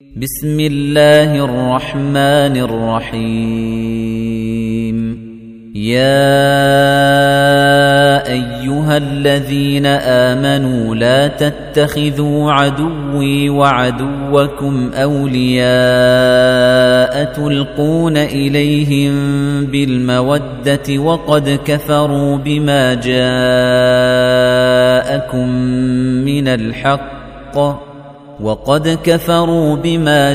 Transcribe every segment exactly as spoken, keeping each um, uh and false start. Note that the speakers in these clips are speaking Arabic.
بسم الله الرحمن الرحيم يا أيها الذين آمنوا لا تتخذوا عدوي وعدوكم أولياء تلقون إليهم بالمودة وقد كفروا بما جاءكم من الحق وقد كفروا بما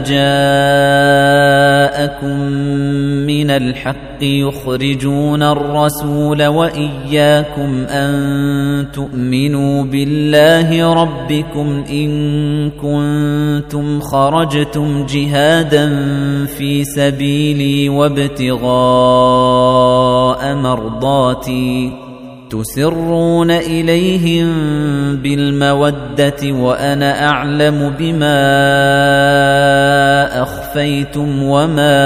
جاءكم من الحق يخرجون الرسول وإياكم أن تؤمنوا بالله ربكم إن كنتم خرجتم جهادا في سبيلي وابتغاء مرضاتي تسرون إليهم بالمودة وأنا أعلم بما أخفيتم وما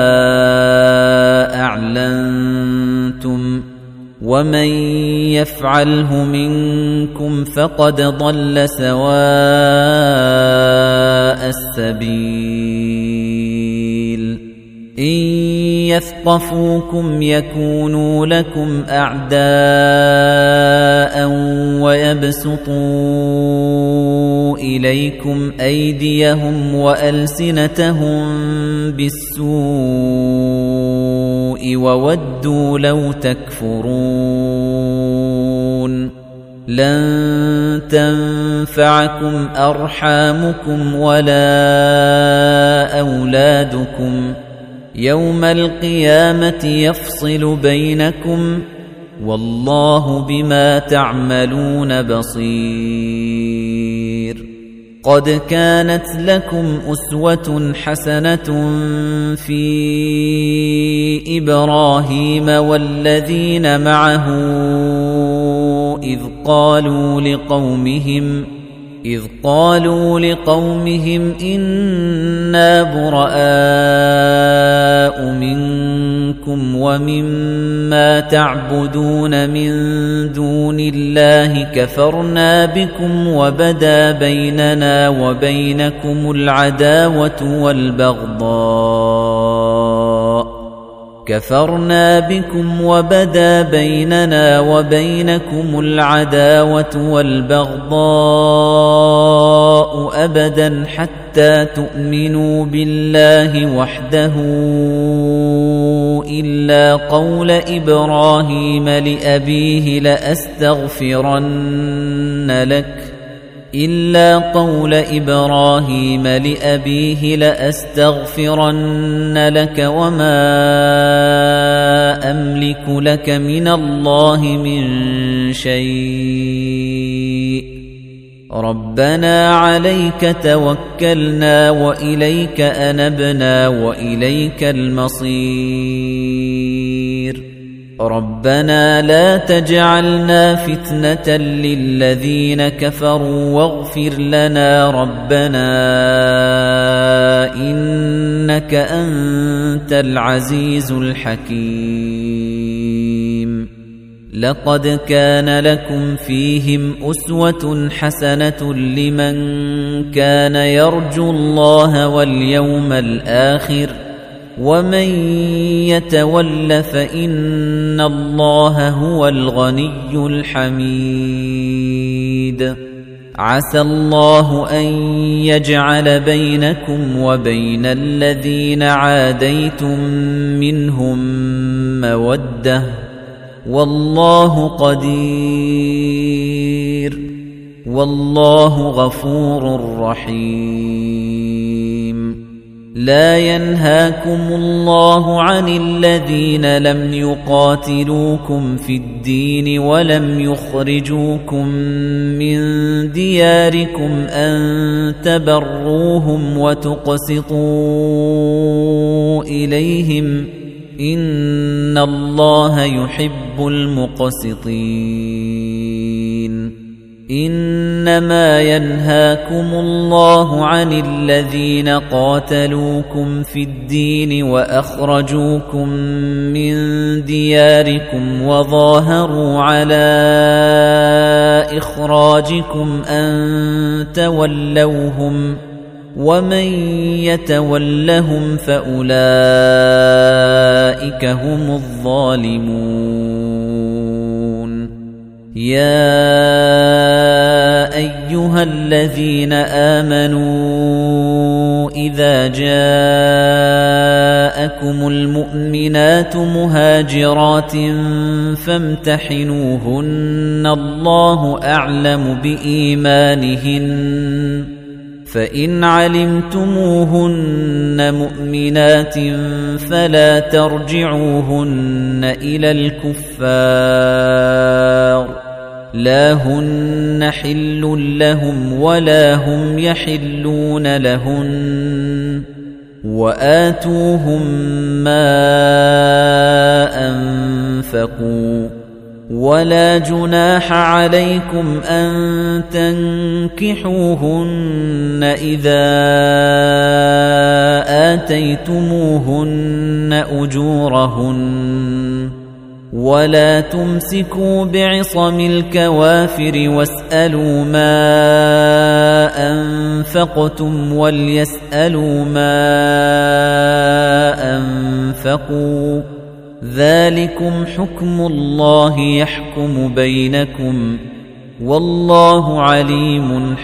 أعلنتم ومن يفعله منكم فقد ضل سواء السبيل إن يثقفوكم يكونوا لكم أعداء ويبسطوا إليكم أيديهم وألسنتهم بالسوء وودوا لو تكفرون لن تنفعكم أرحامكم ولا أولادكم يوم القيامة يفصل بينكم والله بما تعملون بصير قد كانت لكم أسوة حسنة في إبراهيم والذين معه إذ قالوا لقومهم إذ قالوا لقومهم إنا براء منكم ومما تعبدون من دون الله كفرنا بكم وبدا بيننا وبينكم العداوة والبغضاء كفرنا بكم وبدا بيننا وبينكم العداوة والبغضاء أبدا حتى تؤمنوا بالله وحده إلا قول إبراهيم لأبيه لأستغفرن لك إلا قول إبراهيم لأبيه لأستغفرن لك وما أملك لك من الله من شيء ربنا عليك توكلنا وإليك أنبنا وإليك المصير ربنا لا تجعلنا فتنة للذين كفروا واغفر لنا ربنا إنك أنت العزيز الحكيم لقد كان لكم فيهم أسوة حسنة لمن كان يرجو الله واليوم الآخر ومن يتول فإن الله هو الغني الحميد عسى الله أن يجعل بينكم وبين الذين عاديتم منهم مودة والله قدير والله غفور رحيم لا ينهاكم الله عن الذين لم يقاتلوكم في الدين ولم يخرجوكم من دياركم أن تبروهم وتقسطوا إليهم إن الله يحب المقسطين إنما ينهاكم الله عن الذين قاتلوكم في الدين وأخرجوكم من دياركم وظاهروا على إخراجكم أن تولوهم ومن يتولهم فأولئك هم الظالمون يا أيها الذين آمنوا إذا جاءكم المؤمنات مهاجرات فامتحنوهن الله أعلم بإيمانهن فإن علمتموهن مؤمنات فلا ترجعوهن إلى الكفار لا هن حل لهم ولا هم يحلون لهن وآتوهم ما أنفقوا ولا جناح عليكم أن تنكحوهن إذا آتيتموهن أجورهن ولا تمسكوا بعصم الكوافر واسألوا ما أنفقتم وليسألوا ما أنفقوا ذلكم حكم الله يحكم بينكم والله عليم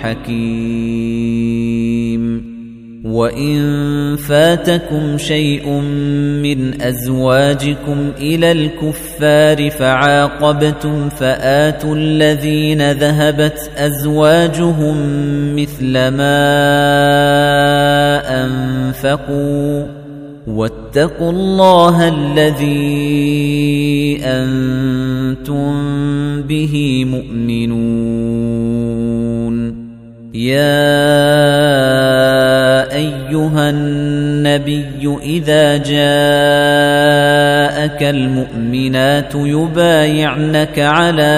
حكيم وإن فاتكم شيء من أزواجكم إلى الكفار فعاقبتم فآتوا الذين ذهبت أزواجهم مثل ما أنفقوا واتقوا الله الذي أنتم به مؤمنون يا أيها النبي إذا جاءك المؤمنات يبايعنك على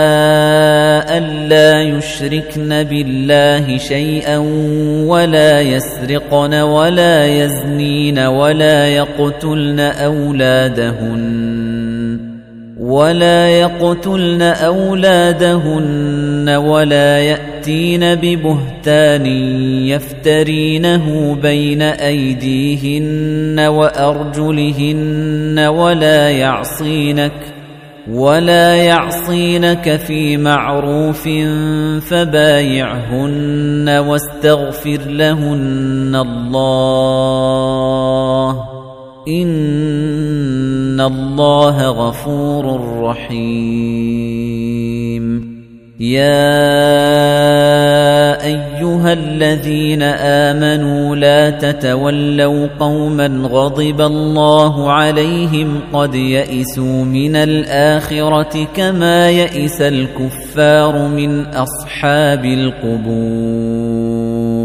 ألا يشركن بالله شيئا ولا يسرقن ولا يزنين ولا يقتلن أولادهن ولا يقتلن أولادهن ولا يأتين ببهتان يفترينه بين أيديهن وأرجلهن ولا يعصينك ولا يعصينك في معروف فبايعهن واستغفر لهن الله إن الله غفور رحيم يا أيها الذين آمنوا لا تتولوا قوما غضب الله عليهم قد يئسوا من الآخرة كما يئس الكفار من أصحاب القبور